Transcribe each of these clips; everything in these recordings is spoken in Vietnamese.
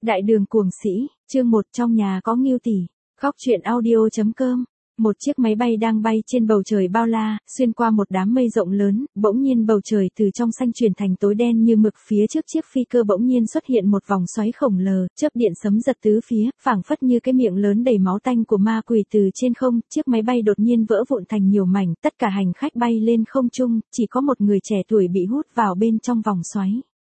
Đại đường cuồng sĩ, chương 1 trong nhà có Ngưu tỷ. Góc truyện audio.com. Một chiếc máy bay đang bay trên bầu trời bao la, xuyên qua một đám mây rộng lớn, bỗng nhiên bầu trời từ trong xanh chuyển thành tối đen như mực, phía trước chiếc phi cơ bỗng nhiên xuất hiện một vòng xoáy khổng lồ, chớp điện sấm giật tứ phía, phảng phất như cái miệng lớn đầy máu tanh của ma quỷ từ trên không, chiếc máy bay đột nhiên vỡ vụn thành nhiều mảnh, tất cả hành khách bay lên không trung, chỉ có một người trẻ tuổi bị hút vào bên trong vòng xoáy.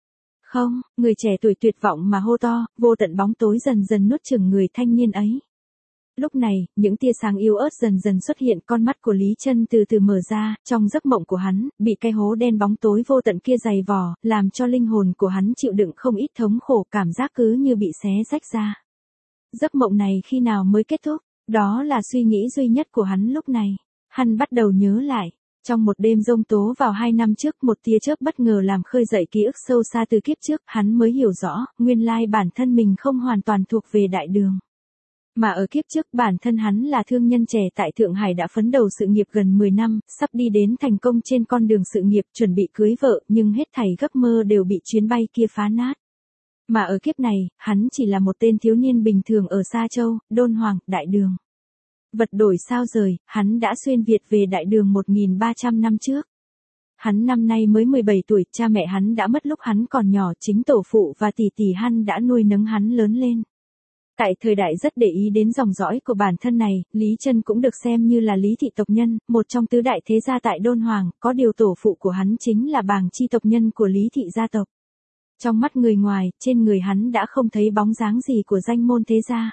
Không, người trẻ tuổi tuyệt vọng mà hô to, vô tận bóng tối dần dần nuốt chửng người thanh niên ấy. Lúc này, những tia sáng yếu ớt dần dần xuất hiện, con mắt của Lý Chân từ từ mở ra, trong giấc mộng của hắn, bị cái hố đen bóng tối vô tận kia dày vò, làm cho linh hồn của hắn chịu đựng không ít thống khổ, cảm giác cứ như bị xé rách ra. Giấc mộng này khi nào mới kết thúc? Đó là suy nghĩ duy nhất của hắn lúc này. Hắn bắt đầu nhớ lại. Trong một đêm giông tố vào 2 năm trước, một tia chớp bất ngờ làm khơi dậy ký ức sâu xa từ kiếp trước, hắn mới hiểu rõ, nguyên lai bản thân mình không hoàn toàn thuộc về đại đường. Mà ở kiếp trước bản thân hắn là thương nhân trẻ tại Thượng Hải đã phấn đấu sự nghiệp gần 10 năm, sắp đi đến thành công trên con đường sự nghiệp, chuẩn bị cưới vợ, nhưng hết thảy giấc mơ đều bị chuyến bay kia phá nát. Mà ở kiếp này, hắn chỉ là một tên thiếu niên bình thường ở Sa Châu, Đôn Hoàng, đại đường. Vật đổi sao rời, hắn đã xuyên Việt về đại đường 1300 năm trước. Hắn năm nay mới 17 tuổi, cha mẹ hắn đã mất lúc hắn còn nhỏ, chính tổ phụ và tỷ tỷ hắn đã nuôi nấng hắn lớn lên. Tại thời đại rất để ý đến dòng dõi của bản thân này, Lý Chân cũng được xem như là Lý thị tộc nhân, một trong tứ đại thế gia tại Đôn Hoàng, có điều tổ phụ của hắn chính là Bàng Chi tộc nhân của Lý thị gia tộc. Trong mắt người ngoài, trên người hắn đã không thấy bóng dáng gì của danh môn thế gia.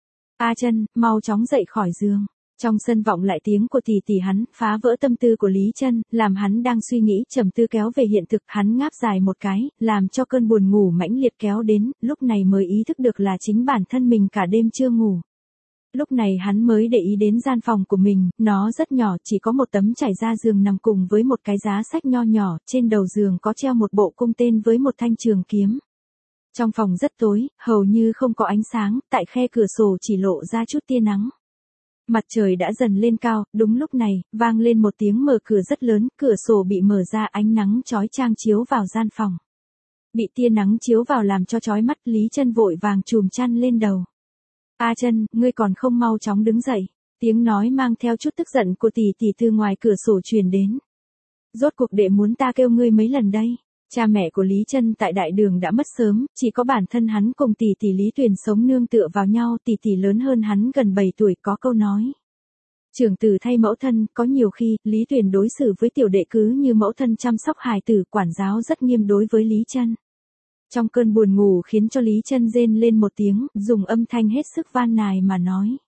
A Chân, mau chóng dậy khỏi giường. Trong sân vọng lại tiếng của tỷ tỷ hắn, phá vỡ tâm tư của Lý Chân, làm hắn đang suy nghĩ trầm tư kéo về hiện thực, hắn ngáp dài một cái, làm cho cơn buồn ngủ mãnh liệt kéo đến, lúc này mới ý thức được là chính bản thân mình cả đêm chưa ngủ. Lúc này hắn mới để ý đến gian phòng của mình, nó rất nhỏ, chỉ có một tấm trải ra giường nằm cùng với một cái giá sách nho nhỏ, trên đầu giường có treo một bộ cung tên với một thanh trường kiếm. Trong phòng rất tối, hầu như không có ánh sáng, tại khe cửa sổ chỉ lộ ra chút tia nắng. Mặt trời đã dần lên cao, đúng lúc này, vang lên một tiếng mở cửa rất lớn, cửa sổ bị mở ra, ánh nắng chói chang chiếu vào gian phòng. Bị tia nắng chiếu vào làm cho chói mắt, Lý Chân vội vàng chùm chăn lên đầu. A Chân, ngươi còn không mau chóng đứng dậy. Tiếng nói mang theo chút tức giận của tỷ tỷ từ ngoài cửa sổ truyền đến. Rốt cuộc đệ muốn ta kêu ngươi mấy lần đây? Cha mẹ của Lý Chân tại đại đường đã mất sớm, chỉ có bản thân hắn cùng tỷ tỷ Lý Tuyền sống nương tựa vào nhau, tỷ tỷ lớn hơn hắn gần 7 tuổi có câu nói. Trưởng tử thay mẫu thân, có nhiều khi, Lý Tuyền đối xử với tiểu đệ cứ như mẫu thân chăm sóc hài tử, quản giáo rất nghiêm đối với Lý Chân. Trong cơn buồn ngủ khiến cho Lý Chân rên lên một tiếng, dùng âm thanh hết sức van nài mà nói.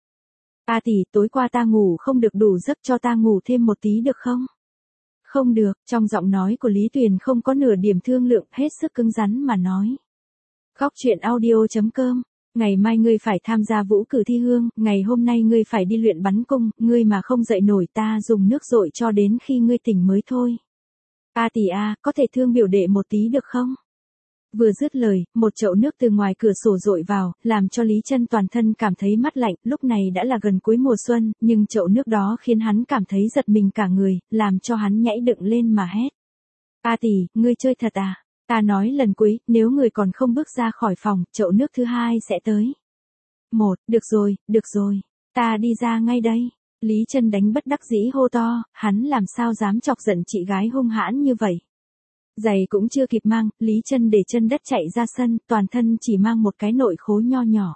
A tỷ, tối qua ta ngủ không được đủ giấc, cho ta ngủ thêm một tí được không? Không được, trong giọng nói của Lý Tuyền không có nửa điểm thương lượng, hết sức cứng rắn mà nói. Góc truyện audio.com. Ngày mai ngươi phải tham gia vũ cử thi hương, ngày hôm nay ngươi phải đi luyện bắn cung, ngươi mà không dậy nổi ta dùng nước dội cho đến khi ngươi tỉnh mới thôi. A tỷ a, có thể thương biểu đệ một tí được không? Vừa dứt lời, một chậu nước từ ngoài cửa sổ dội vào, làm cho Lý Chân toàn thân cảm thấy mát lạnh, lúc này đã là gần cuối mùa xuân, nhưng chậu nước đó khiến hắn cảm thấy giật mình cả người, làm cho hắn nhảy dựng lên mà hét. A tỷ, ngươi chơi thật à? Ta nói lần cuối, nếu người còn không bước ra khỏi phòng, chậu nước thứ hai sẽ tới. Được rồi, ta đi ra ngay đây. Lý Chân đánh bất đắc dĩ hô to, hắn làm sao dám chọc giận chị gái hung hãn như vậy. Giày cũng chưa kịp mang, Lý Chân để chân đất chạy ra sân, toàn thân chỉ mang một cái nội khố nho nhỏ.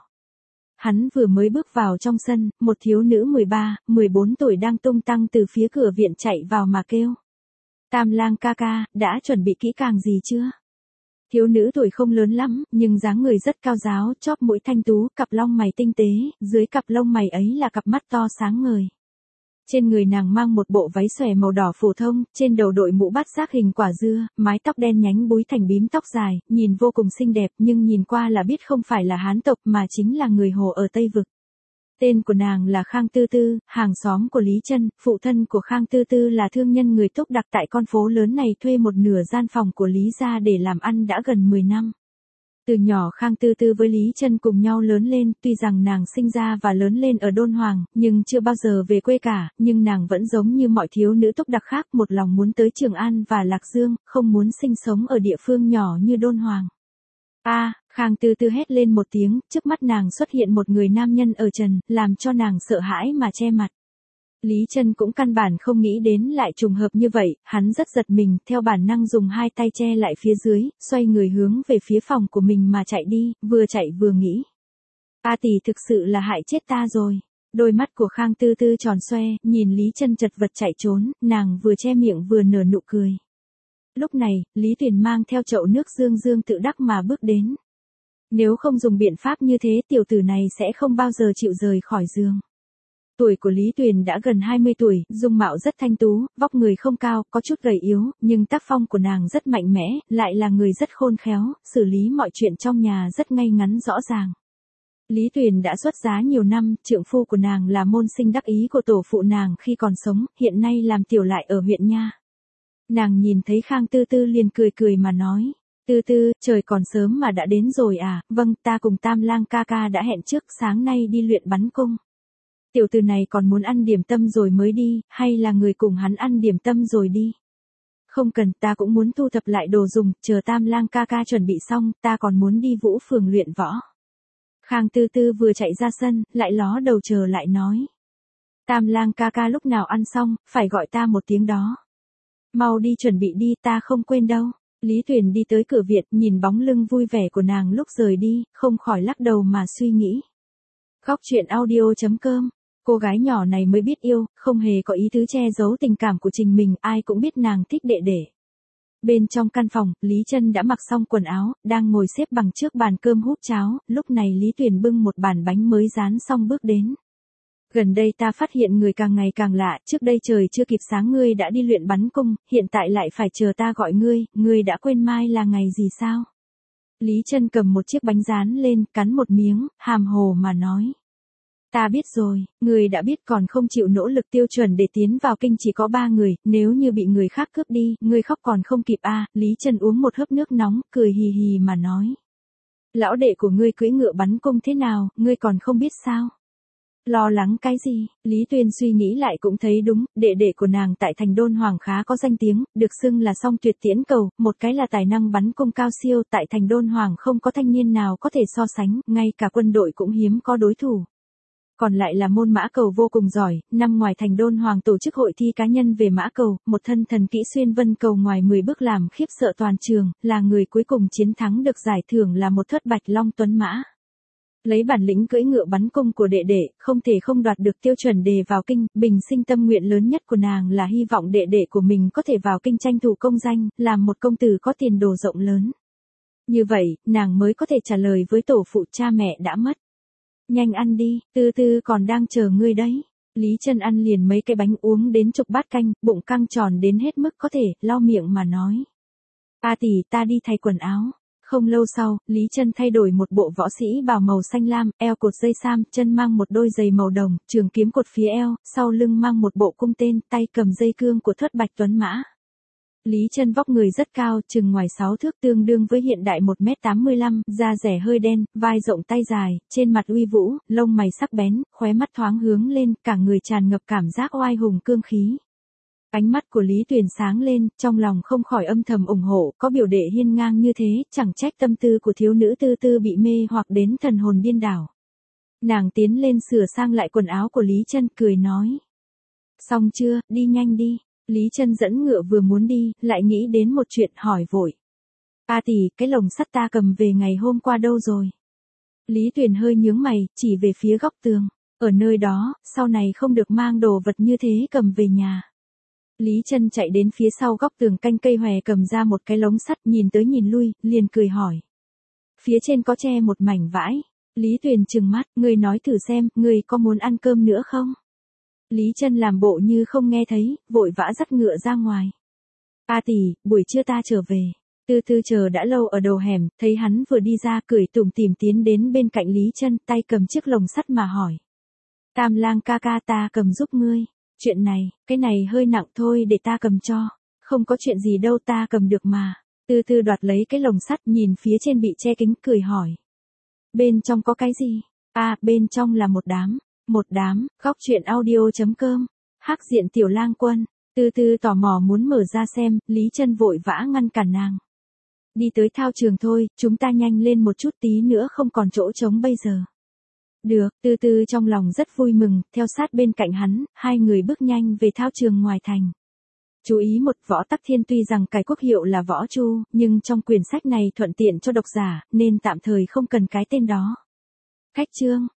Hắn vừa mới bước vào trong sân, một thiếu nữ 13, 14 tuổi đang tung tăng từ phía cửa viện chạy vào mà kêu. Tam lang ca ca, đã chuẩn bị kỹ càng gì chưa? Thiếu nữ tuổi không lớn lắm, nhưng dáng người rất cao ráo, chóp mũi thanh tú, cặp lông mày tinh tế, dưới cặp lông mày ấy là cặp mắt to sáng ngời. Trên người nàng mang một bộ váy xòe màu đỏ phổ thông, trên đầu đội mũ bát giác hình quả dưa, mái tóc đen nhánh búi thành bím tóc dài, nhìn vô cùng xinh đẹp, nhưng nhìn qua là biết không phải là Hán tộc mà chính là người Hồ ở Tây Vực. Tên của nàng là Khang Tư Tư, hàng xóm của Lý Chân, phụ thân của Khang Tư Tư là thương nhân người Túc Đặc tại con phố lớn này, thuê một nửa gian phòng của Lý gia để làm ăn đã gần 10 năm. Từ nhỏ Khang Tư Tư với Lý Chân cùng nhau lớn lên, tuy rằng nàng sinh ra và lớn lên ở Đôn Hoàng, nhưng chưa bao giờ về quê cả, nhưng nàng vẫn giống như mọi thiếu nữ Túc Đặc khác, một lòng muốn tới Trường An và Lạc Dương, không muốn sinh sống ở địa phương nhỏ như Đôn Hoàng. Khang Tư Tư hét lên một tiếng, trước mắt nàng xuất hiện một người nam nhân ở trần, làm cho nàng sợ hãi mà che mặt. Lý Trân cũng căn bản không nghĩ đến lại trùng hợp như vậy, hắn rất giật mình, theo bản năng dùng hai tay che lại phía dưới, xoay người hướng về phía phòng của mình mà chạy đi, vừa chạy vừa nghĩ. A tỷ thực sự là hại chết ta rồi. Đôi mắt của Khang Tư Tư tròn xoe, nhìn Lý Trân chật vật chạy trốn, nàng vừa che miệng vừa nở nụ cười. Lúc này, Lý Tuyền mang theo chậu nước dương dương tự đắc mà bước đến. Nếu không dùng biện pháp như thế tiểu tử này sẽ không bao giờ chịu rời khỏi giường. Tuổi của Lý Tuyền đã gần 20 tuổi, dung mạo rất thanh tú, vóc người không cao, có chút gầy yếu, nhưng tác phong của nàng rất mạnh mẽ, lại là người rất khôn khéo, xử lý mọi chuyện trong nhà rất ngay ngắn rõ ràng. Lý Tuyền đã xuất giá nhiều năm, trượng phu của nàng là môn sinh đắc ý của tổ phụ nàng khi còn sống, hiện nay làm tiểu lại ở huyện nha. Nàng nhìn thấy Khang Tư Tư liền cười cười mà nói. Tư Tư, trời còn sớm mà đã đến rồi à, vâng, ta cùng Tam Lang ca ca đã hẹn trước sáng nay đi luyện bắn cung. Tiểu tử này còn muốn ăn điểm tâm rồi mới đi, hay là người cùng hắn ăn điểm tâm rồi đi? Không cần, ta cũng muốn thu thập lại đồ dùng, chờ Tam Lang ca ca chuẩn bị xong, ta còn muốn đi Vũ Phường luyện võ. Khang Tư Tư vừa chạy ra sân, lại ló đầu chờ lại nói. Tam Lang ca ca lúc nào ăn xong, phải gọi ta một tiếng đó. Mau đi chuẩn bị đi, ta không quên đâu. Lý Tuyền đi tới cửa viện, nhìn bóng lưng vui vẻ của nàng lúc rời đi, không khỏi lắc đầu mà suy nghĩ. Góc truyện audio.com. Cô gái nhỏ này mới biết yêu, không hề có ý tứ che giấu tình cảm của Trình mình, ai cũng biết nàng thích đệ đệ. Bên trong căn phòng, Lý Trân đã mặc xong quần áo, đang ngồi xếp bằng trước bàn cơm hút cháo, lúc này Lý Tuyền bưng một bàn bánh mới rán xong bước đến. Gần đây ta phát hiện người càng ngày càng lạ, trước đây trời chưa kịp sáng ngươi đã đi luyện bắn cung, hiện tại lại phải chờ ta gọi ngươi đã quên mai là ngày gì sao? Lý Trân cầm một chiếc bánh rán lên, cắn một miếng, hàm hồ mà nói. Ta biết rồi, người đã biết còn không chịu nỗ lực tiêu chuẩn để tiến vào kinh chỉ có 3 người, nếu như bị người khác cướp đi, ngươi khóc còn không kịp a. Lý Trân uống một hớp nước nóng, cười hì hì mà nói. Lão đệ của ngươi cưỡi ngựa bắn cung thế nào, ngươi còn không biết sao? Lo lắng cái gì? Lý Tuyền suy nghĩ lại cũng thấy đúng, đệ đệ của nàng tại thành Đôn Hoàng khá có danh tiếng, được xưng là song tuyệt tiễn cầu, một cái là tài năng bắn cung cao siêu, tại thành Đôn Hoàng không có thanh niên nào có thể so sánh, ngay cả quân đội cũng hiếm có đối thủ. Còn lại là môn mã cầu vô cùng giỏi, năm ngoài thành Đôn Hoàng tổ chức hội thi cá nhân về mã cầu, một thân thần kỹ xuyên vân cầu ngoài 10 bước làm khiếp sợ toàn trường, là người cuối cùng chiến thắng được giải thưởng là một thất bạch long tuấn mã. Lấy bản lĩnh cưỡi ngựa bắn cung của đệ đệ, không thể không đoạt được tiêu chuẩn đề vào kinh, bình sinh tâm nguyện lớn nhất của nàng là hy vọng đệ đệ của mình có thể vào kinh tranh thủ công danh, làm một công tử có tiền đồ rộng lớn. Như vậy, nàng mới có thể trả lời với tổ phụ cha mẹ đã mất. Nhanh ăn đi, Tư Tư còn đang chờ ngươi đấy. Lý Trân ăn liền mấy cái bánh uống đến chục bát canh, bụng căng tròn đến hết mức có thể, lau miệng mà nói. A tỷ, ta đi thay quần áo. Không lâu sau, Lý Trân thay đổi một bộ võ sĩ bào màu xanh lam, eo cột dây sam, chân mang một đôi giày màu đồng, trường kiếm cột phía eo, sau lưng mang một bộ cung tên, tay cầm dây cương của thất bạch tuấn mã. Lý Trân vóc người rất cao, chừng ngoài 6 thước tương đương với hiện đại 1m85, da rẻ hơi đen, vai rộng tay dài, trên mặt uy vũ, lông mày sắc bén, khóe mắt thoáng hướng lên, cả người tràn ngập cảm giác oai hùng cương khí. Ánh mắt của Lý Tuyền sáng lên, trong lòng không khỏi âm thầm ủng hộ, có biểu đệ hiên ngang như thế, chẳng trách tâm tư của thiếu nữ Tư Tư bị mê hoặc đến thần hồn điên đảo. Nàng tiến lên sửa sang lại quần áo của Lý Trân, cười nói. Xong chưa, đi nhanh đi. Lý Trân dẫn ngựa vừa muốn đi, lại nghĩ đến một chuyện hỏi vội. A tỷ, cái lồng sắt ta cầm về ngày hôm qua đâu rồi? Lý Tuyền hơi nhướng mày, chỉ về phía góc tường. Ở nơi đó, sau này không được mang đồ vật như thế cầm về nhà. Lý Trân chạy đến phía sau góc tường canh cây hòe cầm ra một cái lồng sắt nhìn tới nhìn lui, liền cười hỏi. Phía trên có che một mảnh vải. Lý Tuyền trừng mắt, ngươi nói thử xem, ngươi có muốn ăn cơm nữa không? Lý Trân làm bộ như không nghe thấy, vội vã dắt ngựa ra ngoài. A tỷ, buổi trưa ta trở về. Tư Tư chờ đã lâu ở đầu hẻm, thấy hắn vừa đi ra cười tủm tỉm tiến đến bên cạnh Lý Trân, tay cầm chiếc lồng sắt mà hỏi. Tam Lang ca ca ta cầm giúp ngươi. Chuyện này, cái này hơi nặng thôi để ta cầm cho. Không có chuyện gì đâu ta cầm được mà. Tư Tư đoạt lấy cái lồng sắt nhìn phía trên bị che kính cười hỏi. Bên trong có cái gì? À, bên trong là một đám, góc truyện audio.com, hắc diện tiểu lang quân. Tư Tư tò mò muốn mở ra xem, Lý Trân vội vã ngăn cản nàng. Đi tới thao trường thôi, chúng ta nhanh lên một chút tí nữa không còn chỗ trống bây giờ. Được, Tư Tư trong lòng rất vui mừng, theo sát bên cạnh hắn, hai người bước nhanh về thao trường ngoài thành. Chú ý một, Võ Tắc Thiên tuy rằng cải quốc hiệu là Võ Chu, nhưng trong quyển sách này thuận tiện cho độc giả, nên tạm thời không cần cái tên đó. Khách chương,